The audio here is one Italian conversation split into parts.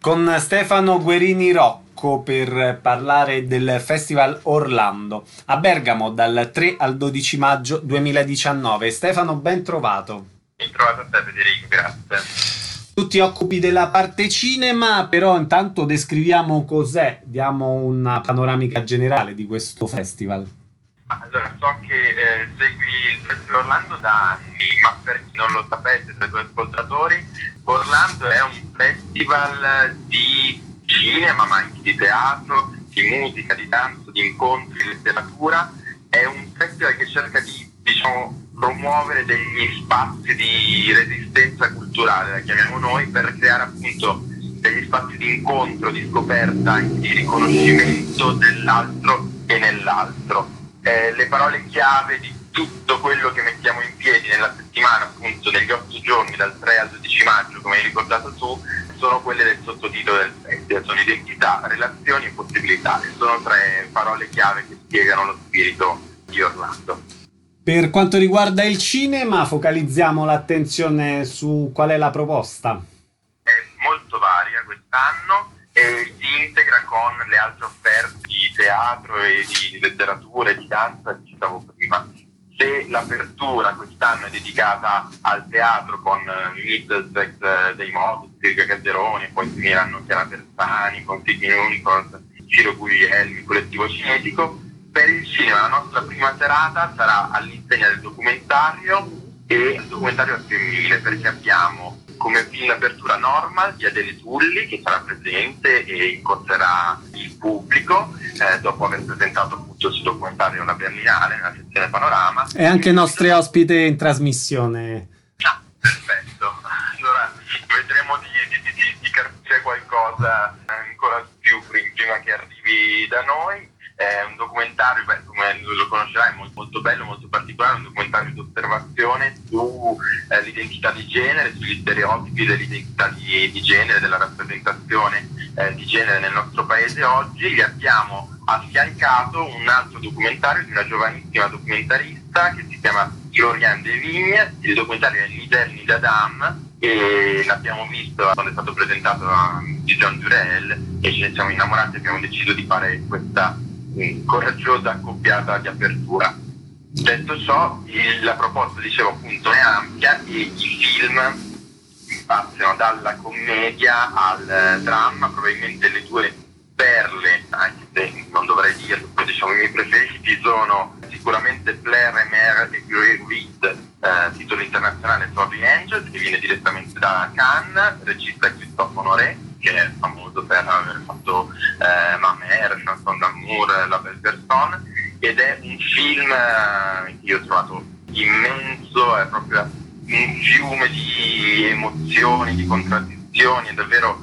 con Stefano Guerini Rocco per parlare del Festival Orlando a Bergamo dal 3 al 12 maggio 2019. Stefano, ben trovato. Ben trovato a te, Federico, grazie. Tu ti occupi della parte cinema, però intanto descriviamo cos'è, diamo una panoramica generale di questo festival. Allora, so che segui il Festival Orlando da anni, ma per chi non lo sapesse, tra i tuoi ascoltatori, Orlando è un festival di cinema, ma anche di teatro, di musica, di danza, di incontri, di letteratura. È un festival che cerca di, promuovere degli spazi di resistenza culturale, la chiamiamo noi, per creare appunto degli spazi di incontro, di scoperta, di riconoscimento dell'altro e nell'altro. Le parole chiave di tutto quello che mettiamo in piedi nella settimana, appunto negli 8 giorni dal 3 al 12 maggio, come hai ricordato tu, sono quelle del sottotitolo del festival, sono identità, relazioni e possibilità, e sono 3 parole chiave che spiegano lo spirito di Orlando. Per quanto riguarda il cinema, focalizziamo l'attenzione su qual è la proposta. È molto varia quest'anno e si integra con le altre offerte di teatro e di letteratura e di danza che citavo prima. Se l'apertura quest'anno è dedicata al teatro con Middlesex dei Modus, Silvia Calderoni, poi finiranno Chiara Bersani, con Sidney Unicorns, Ciro Guglielmi, Collettivo Cinetico. Per il cinema la nostra prima serata sarà all'insegna del documentario e il documentario femminile, perché abbiamo come film d'apertura Normal di Adele Tulli, che sarà presente e incontrerà il pubblico dopo aver presentato appunto il suo documentario alla Berlinale nella sezione Panorama. E anche i nostri ospiti in trasmissione. Ah, perfetto. Allora vedremo di capire qualcosa ancora più prima che arrivi da noi. È un documentario, come lo conoscerai, molto bello, molto particolare, un documentario di osservazione sull'identità di genere, sugli stereotipi dell'identità di genere, della rappresentazione di genere nel nostro paese oggi. Gli abbiamo affiancato un altro documentario di una giovanissima documentarista che si chiama Gloriane de Vigne. Il documentario è Nider Nidadam e l'abbiamo visto quando è stato presentato di John Jurel e ce ne siamo innamorati e abbiamo deciso di fare questa coraggiosa accoppiata di apertura. Detto ciò, la proposta, dicevo appunto, è ampia e i film spaziano dalla commedia al dramma. Probabilmente le 2 perle, anche se non dovrei dirlo, diciamo i miei preferiti sono sicuramente Blair et Mer e Grey Reed, titolo internazionale Sorry Angels, che viene direttamente da Cannes, regista Christophe Honoré, che è famoso per aver fatto Ma Mère, Chanson d'amour, La Belle Personne, ed è un film che io ho trovato immenso, è proprio un fiume di emozioni, di contraddizioni, è davvero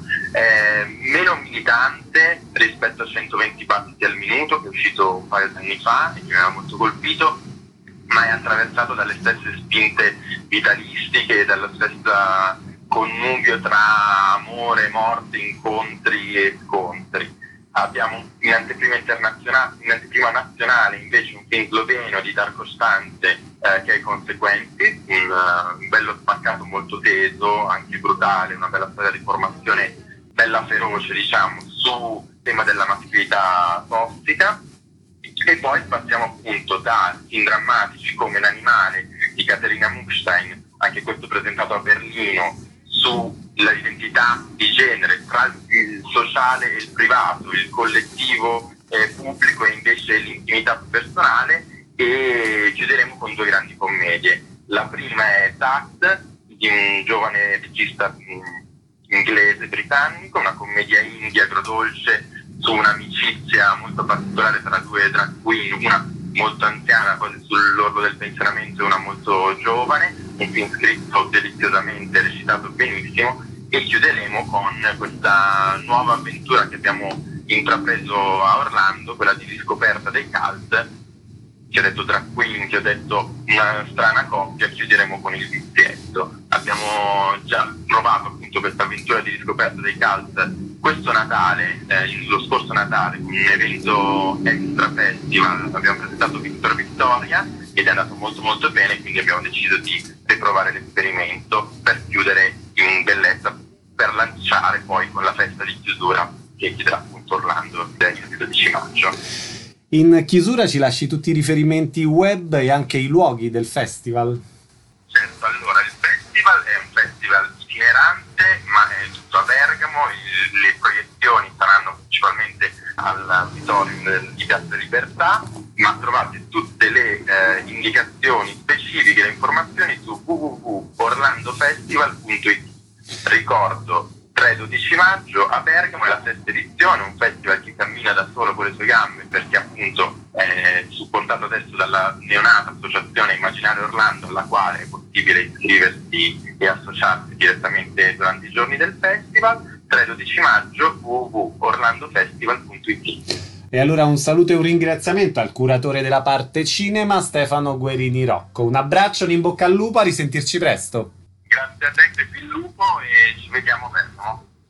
meno militante rispetto a 120 battiti al minuto, che è uscito un paio di anni fa e che mi aveva molto colpito, ma è attraversato dalle stesse spinte vitalistiche e dalla stessa connubio tra amore, morte, incontri e scontri. Abbiamo in anteprima nazionale invece un film sloveno di Darko Stance che è Consequenzi, un bello spaccato molto teso, anche brutale, una bella storia di formazione bella feroce, diciamo, sul tema della maschilità tossica. E poi passiamo appunto da film drammatici come L'animale di Katharina Muckstein, anche questo presentato a Berlino, sull'identità di genere tra il sociale e il privato, il collettivo pubblico e invece l'intimità personale, e chiuderemo con 2 grandi commedie. La prima è Tact di un giovane regista inglese britannico, una commedia indie agrodolce su un'amicizia molto particolare tra 2 drag queen, una molto anziana, quasi sull'orlo del pensionamento, e una molto giovane, un film scritto deliziosamente, recitato benissimo, e chiuderemo con questa nuova avventura che abbiamo intrapreso a Orlando, quella di riscoperta dei cult. Ti ho detto drag queen, ti ho detto una strana coppia, chiuderemo con il vizietto. Abbiamo già provato appunto questa avventura di riscoperta dei cult questo Natale, lo scorso Natale, con un evento extra festival. Abbiamo presentato Victor Victoria ed è andato molto molto bene, quindi abbiamo deciso di riprovare l'esperimento per chiudere in bellezza per lanciare poi con la festa di chiusura che chiuderà appunto Orlando il 12 maggio. In chiusura ci lasci tutti i riferimenti web e anche i luoghi del festival. Certo, allora il festival è un festival itinerante, ma è tutto a Bergamo, le proiezioni saranno principalmente all'auditorium di Piazza Libertà, ma trovate tutte le indicazioni specifiche, le informazioni su www.orlandofestival.it. Ricordo 3-12 maggio a Bergamo è la sesta edizione, un festival che cammina da solo con le sue gambe perché appunto è supportato adesso dalla neonata associazione Immaginario Orlando, alla quale è possibile iscriversi e associarsi direttamente durante i giorni del festival. 3-12 maggio www.orlandofestival.it. E allora un saluto e un ringraziamento al curatore della parte cinema Stefano Guerini Rocco. Un abbraccio, un in bocca al lupo, a risentirci presto. Grazie a te, Crepi il Lupo, e ci vediamo presto.